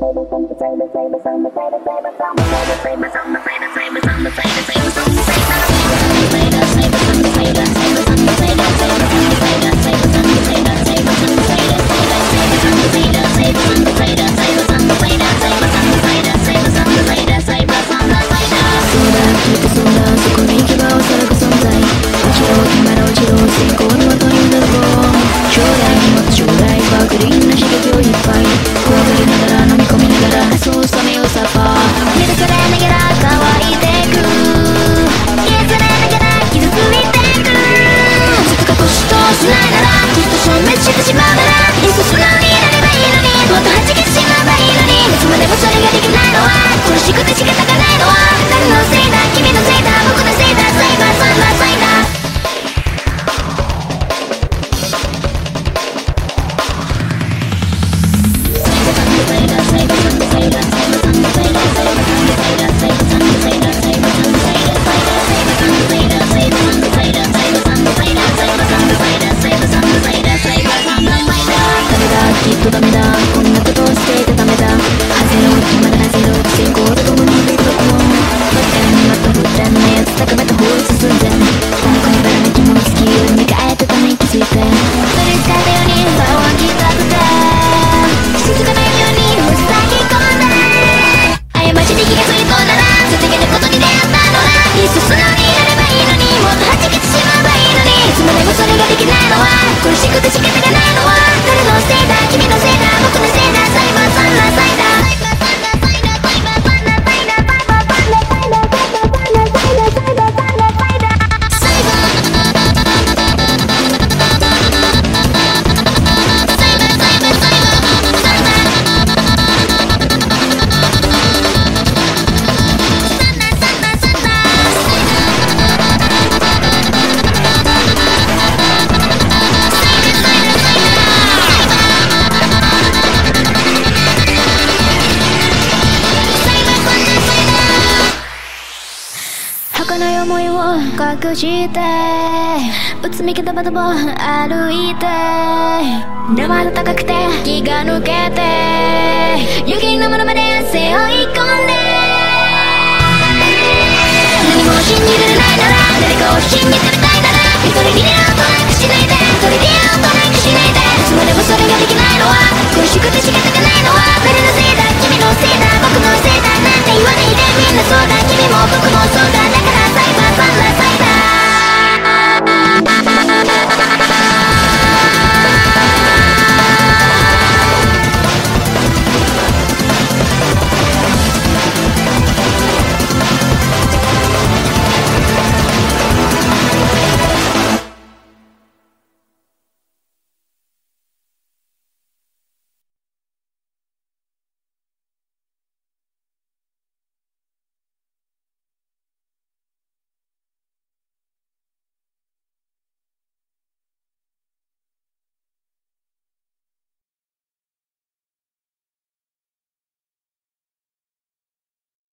隠してうつみきダバダバ歩いて生の高くて気が抜けて雪のものまで背負い込んで何も信じられないなら誰かを信じてみたいなら一人きりなんとなくしないで一人きりなんとなくしないでいつまでもそれができないのは苦しくて仕方がないのは誰のせいだ君のせいだ僕のせいだなんて言わないでみんなそうだ君も僕もそうだだからさ